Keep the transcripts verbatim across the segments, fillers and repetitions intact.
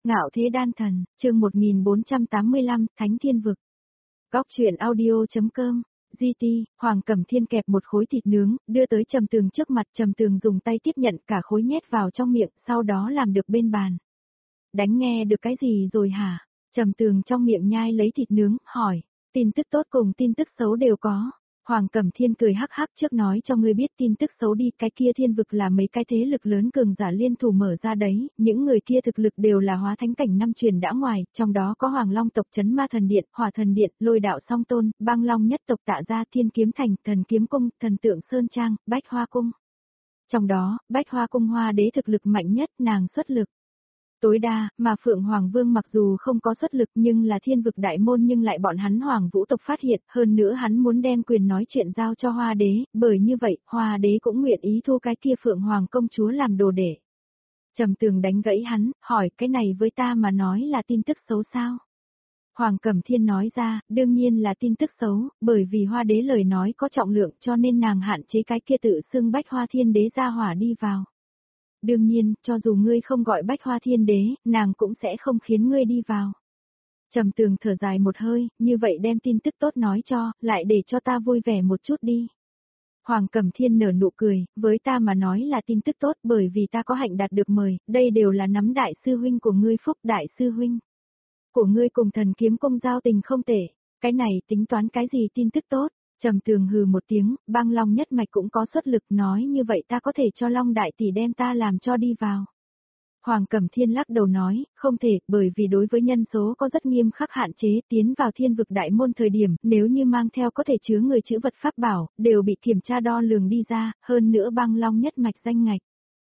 Ngạo thế đan thần, chương một nghìn bốn trăm tám mươi lăm, Thánh Thiên Vực. Góc truyện audio.com, giê tê, Hoàng Cẩm Thiên kẹp một khối thịt nướng, đưa tới Trầm Tường trước mặt, Trầm Tường dùng tay tiếp nhận cả khối nhét vào trong miệng, sau đó làm được bên bàn. Đánh nghe được cái gì rồi hả? Trầm Tường trong miệng nhai lấy thịt nướng, hỏi, tin tức tốt cùng tin tức xấu đều có. Hoàng Cẩm Thiên cười hắc hắc, trước nói cho ngươi biết tin tức xấu đi, cái kia thiên vực là mấy cái thế lực lớn cường giả liên thủ mở ra đấy, những người kia thực lực đều là hóa thánh cảnh năm truyền đã ngoài, trong đó có Hoàng Long tộc Chấn Ma Thần Điện, Hỏa Thần Điện, Lôi Đạo Song Tôn, Băng Long nhất tộc Tạ Gia, Thiên Kiếm Thành, Thần Kiếm Cung, Thần Tượng Sơn Trang, Bách Hoa Cung. Trong đó, Bách Hoa Cung Hoa Đế thực lực mạnh nhất, nàng xuất lực tối đa, mà Phượng Hoàng Vương mặc dù không có xuất lực nhưng là thiên vực đại môn, nhưng lại bọn hắn Hoàng Vũ tộc phát hiện, hơn nữa hắn muốn đem quyền nói chuyện giao cho Hoa Đế, bởi như vậy, Hoa Đế cũng nguyện ý thu cái kia Phượng Hoàng công chúa làm đồ đệ. Trầm Tường đánh gãy hắn, hỏi cái này với ta mà nói là tin tức xấu sao? Hoàng Cẩm Thiên nói ra, đương nhiên là tin tức xấu, bởi vì Hoa Đế lời nói có trọng lượng cho nên nàng hạn chế cái kia tự xưng Bách Hoa Thiên Đế ra hỏa đi vào. Đương nhiên, cho dù ngươi không gọi Bách Hoa Thiên Đế, nàng cũng sẽ không khiến ngươi đi vào. Trầm Tường thở dài một hơi, như vậy đem tin tức tốt nói cho, lại để cho ta vui vẻ một chút đi. Hoàng Cẩm Thiên nở nụ cười, với ta mà nói là tin tức tốt bởi vì ta có hạnh đạt được mời, đây đều là nắm đại sư huynh của ngươi, Phúc đại sư huynh của ngươi cùng Thần Kiếm Cung giao tình không tệ, cái này tính toán cái gì tin tức tốt? Trầm Tường hừ một tiếng, Băng Long nhất mạch cũng có xuất lực, nói như vậy ta có thể cho Long đại tỷ đem ta làm cho đi vào. Hoàng Cẩm Thiên lắc đầu nói, không thể, bởi vì đối với nhân số có rất nghiêm khắc hạn chế, tiến vào thiên vực đại môn thời điểm, nếu như mang theo có thể chứa người chữ vật pháp bảo, đều bị kiểm tra đo lường đi ra, hơn nữa Băng Long nhất mạch danh ngạch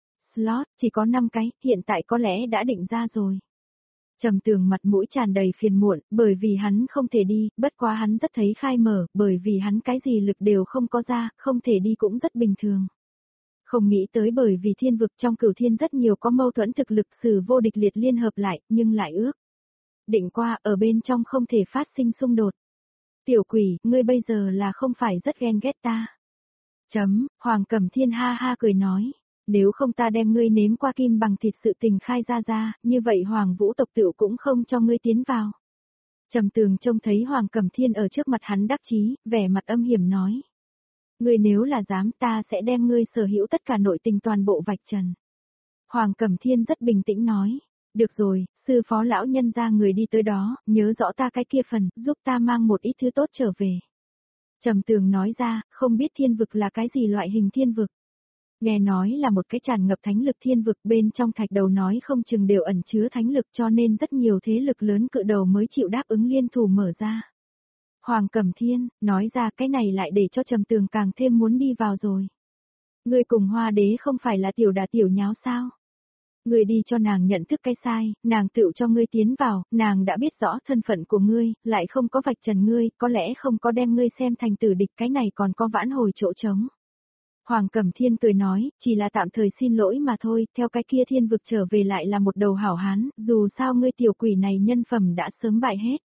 slot chỉ có năm cái, hiện tại có lẽ đã định ra rồi. Trầm Tường mặt mũi tràn đầy phiền muộn, bởi vì hắn không thể đi, bất quá hắn rất thấy khai mở, bởi vì hắn cái gì lực đều không có ra, không thể đi cũng rất bình thường. Không nghĩ tới bởi vì thiên vực trong cửu thiên rất nhiều có mâu thuẫn thực lực, sử vô địch liệt liên hợp lại, nhưng lại ước định qua ở bên trong không thể phát sinh xung đột. Tiểu quỷ, ngươi bây giờ là không phải rất ghen ghét ta. Chấm, Hoàng Cẩm Thiên ha ha cười nói. Nếu không ta đem ngươi nếm qua kim bằng thịt sự tình khai ra ra, như vậy Hoàng Vũ tộc tự cũng không cho ngươi tiến vào. Trầm Tường trông thấy Hoàng Cẩm Thiên ở trước mặt hắn đắc chí, vẻ mặt âm hiểm nói. Ngươi nếu là dám ta sẽ đem ngươi sở hữu tất cả nội tình toàn bộ vạch trần. Hoàng Cẩm Thiên rất bình tĩnh nói. Được rồi, sư phó lão nhân ra người đi tới đó, nhớ rõ ta cái kia phần, giúp ta mang một ít thứ tốt trở về. Trầm Tường nói ra, không biết thiên vực là cái gì loại hình thiên vực. Nghe nói là một cái tràn ngập thánh lực thiên vực, bên trong thạch đầu nói không chừng đều ẩn chứa thánh lực, cho nên rất nhiều thế lực lớn cự đầu mới chịu đáp ứng liên thủ mở ra. Hoàng Cẩm Thiên, nói ra cái này lại để cho Trầm Tường càng thêm muốn đi vào rồi. Ngươi cùng Hoa Đế không phải là tiểu đà tiểu nháo sao? Ngươi đi cho nàng nhận thức cái sai, nàng tự cho ngươi tiến vào, nàng đã biết rõ thân phận của ngươi, lại không có vạch trần ngươi, có lẽ không có đem ngươi xem thành tử địch, cái này còn có vãn hồi chỗ trống. Hoàng Cẩm Thiên cười nói, chỉ là tạm thời xin lỗi mà thôi, theo cái kia thiên vực trở về lại là một đầu hảo hán, dù sao ngươi tiểu quỷ này nhân phẩm đã sớm bại hết.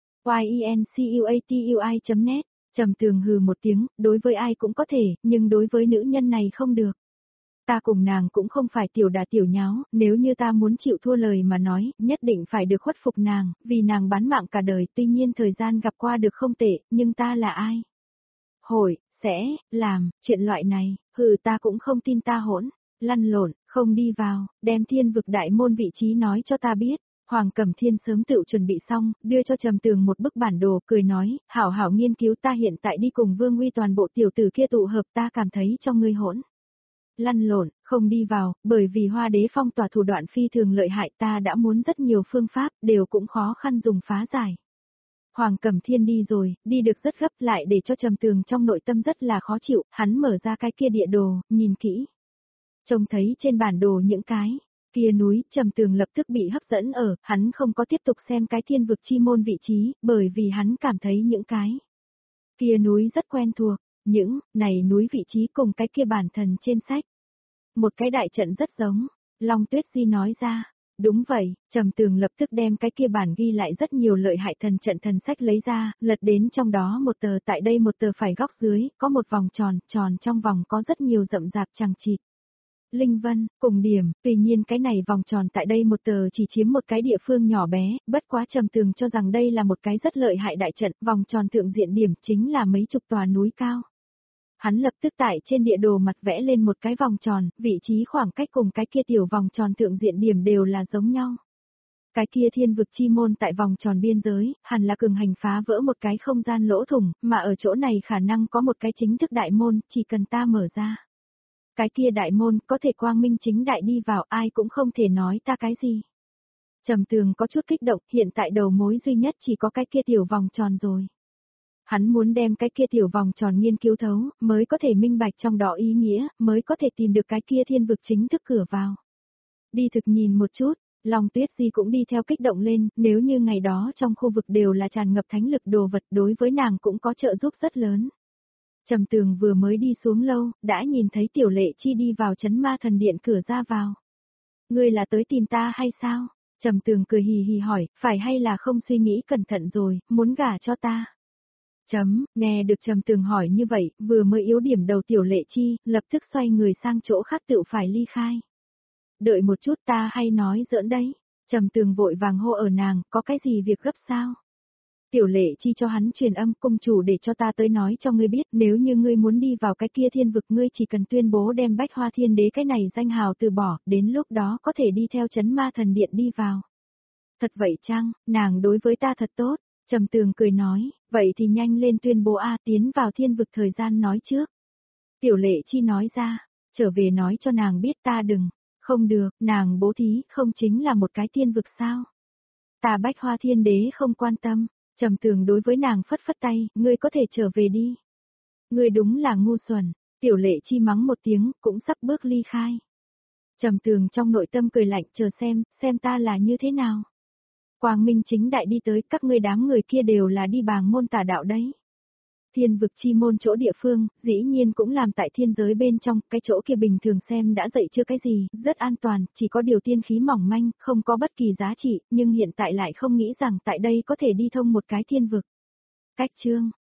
Y-E-N-C-U-A-T-U-I chấm net, Trầm Tường hừ một tiếng, đối với ai cũng có thể, nhưng đối với nữ nhân này không được. Ta cùng nàng cũng không phải tiểu đà tiểu nháo, nếu như ta muốn chịu thua lời mà nói, nhất định phải được khuất phục nàng, vì nàng bán mạng cả đời, tuy nhiên thời gian gặp qua được không tệ, nhưng ta là ai? Hội sẽ, làm, chuyện loại này, hừ ta cũng không tin ta hỗn, lăn lộn, không đi vào, đem thiên vực đại môn vị trí nói cho ta biết. Hoàng Cẩm Thiên sớm tự chuẩn bị xong, đưa cho Trầm Tường một bức bản đồ, cười nói, hảo hảo nghiên cứu, ta hiện tại đi cùng Vương Uy toàn bộ tiểu tử kia tụ hợp, ta cảm thấy cho ngươi hỗn. Lăn lộn, không đi vào, bởi vì Hoa Đế phong tỏa thủ đoạn phi thường lợi hại, ta đã muốn rất nhiều phương pháp, đều cũng khó khăn dùng phá giải. Hoàng Cẩm Thiên đi rồi, đi được rất gấp, lại để cho Trầm Tường trong nội tâm rất là khó chịu, hắn mở ra cái kia địa đồ, nhìn kỹ. Trông thấy trên bản đồ những cái kia núi, Trầm Tường lập tức bị hấp dẫn ở, hắn không có tiếp tục xem cái thiên vực chi môn vị trí, bởi vì hắn cảm thấy những cái kia núi rất quen thuộc, những này núi vị trí cùng cái kia bản thần trên sách. Một cái đại trận rất giống, Long Tuyết Di nói ra. Đúng vậy, Trầm Tường lập tức đem cái kia bản ghi lại rất nhiều lợi hại thần trận thần sách lấy ra, lật đến trong đó một tờ, tại đây một tờ phải góc dưới, có một vòng tròn, tròn trong vòng có rất nhiều rậm rạp chằng chịt. Linh Vân, cùng điểm, tuy nhiên cái này vòng tròn tại đây một tờ chỉ chiếm một cái địa phương nhỏ bé, bất quá Trầm Tường cho rằng đây là một cái rất lợi hại đại trận, vòng tròn thượng diện điểm chính là mấy chục tòa núi cao. Hắn lập tức tại trên địa đồ mặt vẽ lên một cái vòng tròn, vị trí khoảng cách cùng cái kia tiểu vòng tròn thượng diện điểm đều là giống nhau. Cái kia thiên vực chi môn tại vòng tròn biên giới, hẳn là cường hành phá vỡ một cái không gian lỗ thủng, mà ở chỗ này khả năng có một cái chính thức đại môn, chỉ cần ta mở ra. Cái kia đại môn có thể quang minh chính đại đi vào, ai cũng không thể nói ta cái gì. Trầm Tường có chút kích động, hiện tại đầu mối duy nhất chỉ có cái kia tiểu vòng tròn rồi. Hắn muốn đem cái kia tiểu vòng tròn nghiên cứu thấu, mới có thể minh bạch trong đó ý nghĩa, mới có thể tìm được cái kia thiên vực chính thức cửa vào. Đi thực nhìn một chút, Long Tuyết Di cũng đi theo kích động lên, nếu như ngày đó trong khu vực đều là tràn ngập thánh lực đồ vật đối với nàng cũng có trợ giúp rất lớn. Trầm Tường vừa mới đi xuống lâu, đã nhìn thấy Tiểu Lệ Chi đi vào trấn ma thần điện cửa ra vào. Ngươi là tới tìm ta hay sao? Trầm Tường cười hì hì hỏi, phải hay là không suy nghĩ cẩn thận rồi, muốn gả cho ta? Chấm, nghe được Trầm Tường hỏi như vậy, vừa mới yếu điểm đầu Tiểu Lệ Chi, lập tức xoay người sang chỗ khác tự phải ly khai. Đợi một chút, ta hay nói giỡn đấy. Trầm Tường vội vàng hô ở nàng, có cái gì việc gấp sao? Tiểu Lệ Chi cho hắn truyền âm, cung chủ để cho ta tới nói cho ngươi biết, nếu như ngươi muốn đi vào cái kia thiên vực, ngươi chỉ cần tuyên bố đem Bách Hoa Thiên Đế cái này danh hào từ bỏ, đến lúc đó có thể đi theo trấn ma thần điện đi vào. Thật vậy chăng, nàng đối với ta thật tốt. Trầm Tường cười nói, vậy thì nhanh lên tuyên bố a, tiến vào thiên vực thời gian nói trước. Tiểu Lệ Chi nói ra, trở về nói cho nàng biết ta đừng, không được, nàng bố thí không chính là một cái thiên vực sao? Ta Bách Hoa Thiên Đế không quan tâm. Trầm Tường đối với nàng phất phất tay, ngươi có thể trở về đi. Ngươi đúng là ngu xuẩn, Tiểu Lệ Chi mắng một tiếng, cũng sắp bước ly khai. Trầm Tường trong nội tâm cười lạnh, chờ xem, xem ta là như thế nào. Quang minh chính đại đi tới, các ngươi đám người kia đều là đi bàng môn tà đạo đấy. Thiên vực chi môn chỗ địa phương, dĩ nhiên cũng làm tại thiên giới bên trong, cái chỗ kia bình thường xem đã dậy chưa cái gì, rất an toàn, chỉ có điều tiên khí mỏng manh, không có bất kỳ giá trị, nhưng hiện tại lại không nghĩ rằng tại đây có thể đi thông một cái thiên vực. Cách chương